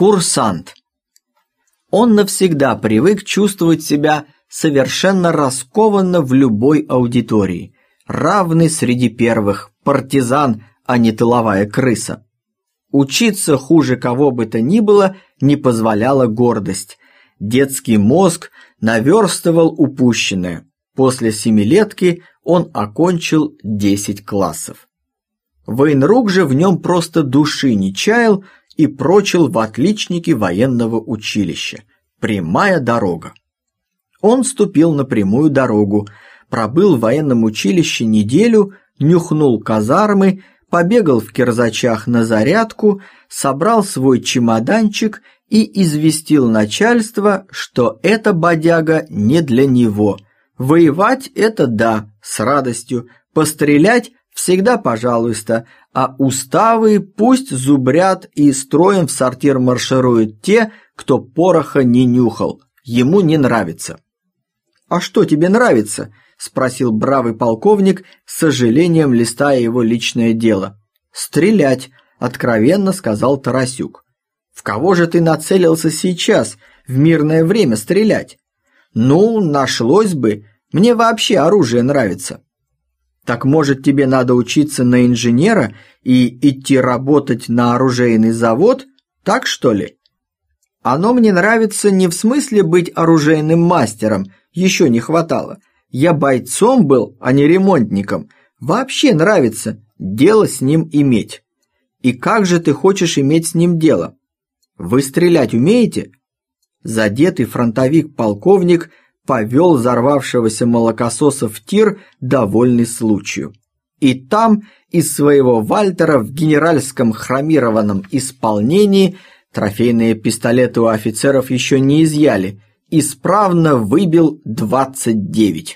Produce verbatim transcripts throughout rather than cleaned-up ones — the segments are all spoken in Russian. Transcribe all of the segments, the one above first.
Курсант. Он навсегда привык чувствовать себя совершенно раскованно в любой аудитории, равный среди первых, партизан, а не тыловая крыса. Учиться хуже кого бы то ни было не позволяла гордость. Детский мозг наверстывал упущенное. После семилетки он окончил десять классов. Военрук же в нем просто души не чаял и прочил в отличники военного училища. Прямая дорога. Он ступил на прямую дорогу, пробыл в военном училище неделю, нюхнул казармы, побегал в кирзачах на зарядку, собрал свой чемоданчик и известил начальство, что эта бодяга не для него. Воевать – это да, с радостью, пострелять – всегда пожалуйста, а уставы пусть зубрят и строем в сортир маршируют те, кто пороха не нюхал, ему не нравится. «А что тебе нравится?» – спросил бравый полковник, с сожалением листая его личное дело. «Стрелять», – откровенно сказал Тарасюк. «В кого же ты нацелился сейчас, в мирное время стрелять?» «Ну, нашлось бы, мне вообще оружие нравится». «Так, может, тебе надо учиться на инженера и идти работать на оружейный завод? Так, что ли?» «Оно мне нравится не в смысле быть оружейным мастером, еще не хватало. Я бойцом был, а не ремонтником. Вообще нравится дело с ним иметь». «И как же ты хочешь иметь с ним дело? Вы стрелять умеете?» Задетый фронтовик-полковник повел взорвавшегося молокососа в тир, довольный случаю. И там из своего Вальтера в генеральском хромированном исполнении, трофейные пистолеты у офицеров еще не изъяли, исправно выбил двадцать девять.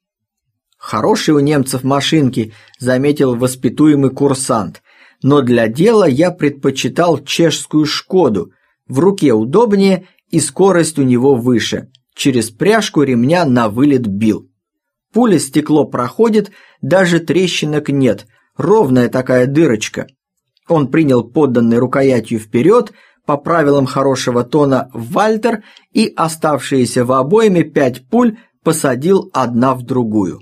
«Хорошие у немцев машинки», – заметил воспитуемый курсант, «но для дела я предпочитал чешскую «Шкоду», в руке удобнее и скорость у него выше». Через пряжку ремня на вылет бил. Пуля стекло проходит, даже трещинок нет, ровная такая дырочка. Он принял подданной рукоятью вперед, по правилам хорошего тона Вальтер, и оставшиеся в обойме пять пуль посадил одна в другую.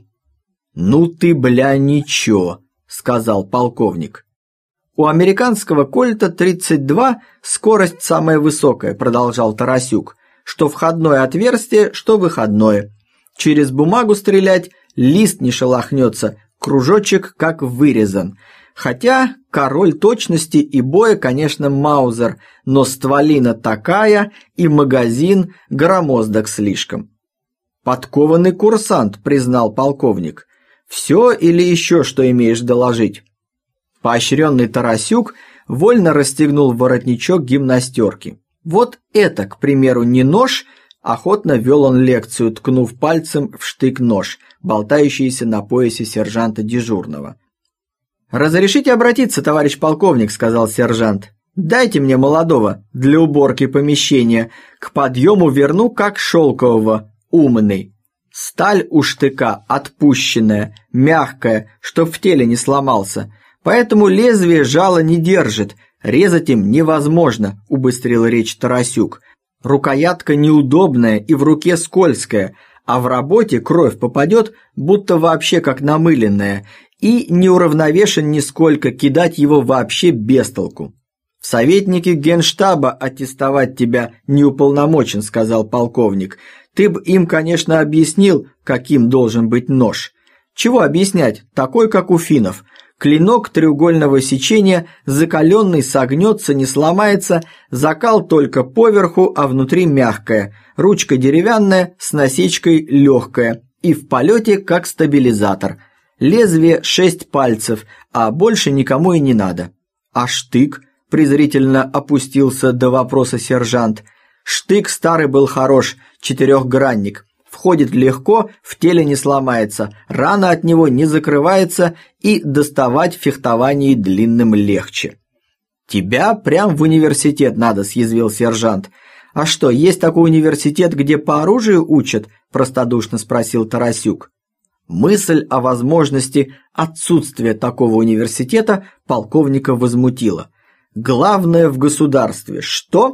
«Ну ты, бля, ничего», — сказал полковник. «У американского кольта тридцать два скорость самая высокая», — продолжал Тарасюк. «Что входное отверстие, что выходное. Через бумагу стрелять, лист не шелохнется, кружочек как вырезан. Хотя король точности и боя, конечно, Маузер, но стволина такая и магазин громоздок слишком». «Подкованный курсант», — признал полковник. «Все или еще что имеешь доложить?» Поощренный Тарасюк вольно расстегнул воротничок гимнастерки. «Вот это, к примеру, не нож», – охотно вел он лекцию, ткнув пальцем в штык-нож, болтающийся на поясе сержанта дежурного. «Разрешите обратиться, товарищ полковник», – сказал сержант. «Дайте мне молодого для уборки помещения, к подъему верну как шелкового, умный. Сталь у штыка отпущенная, мягкая, чтоб в теле не сломался, поэтому лезвие жало не держит». «Резать им невозможно», – убыстрил речь Тарасюк. «Рукоятка неудобная и в руке скользкая, а в работе кровь попадет, будто вообще как намыленная, и не уравновешен нисколько, кидать его вообще без толку». «В советнике генштаба аттестовать тебя не уполномочен», – сказал полковник. «Ты б им, конечно, объяснил, каким должен быть нож». «Чего объяснять? Такой, как у финнов». Клинок треугольного сечения, закаленный, согнется, не сломается, закал только поверху, а внутри мягкая, ручка деревянная, с насечкой легкая, и в полете как стабилизатор. Лезвие шесть пальцев, а больше никому и не надо». «А штык?» – презрительно опустился до вопроса сержант. «Штык старый был хорош, четырехгранник. Входит легко, в теле не сломается, рана от него не закрывается и доставать в фехтовании длинным легче». «Тебя прям в университет надо», – съязвил сержант. «А что, есть такой университет, где по оружию учат?» – простодушно спросил Тарасюк. Мысль о возможности отсутствия такого университета полковника возмутила. «Главное в государстве что?»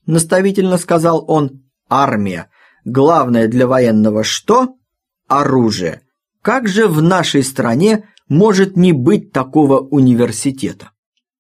наставительно сказал он, армия. Главное для военного что? Оружие. Как же в нашей стране может не быть такого университета?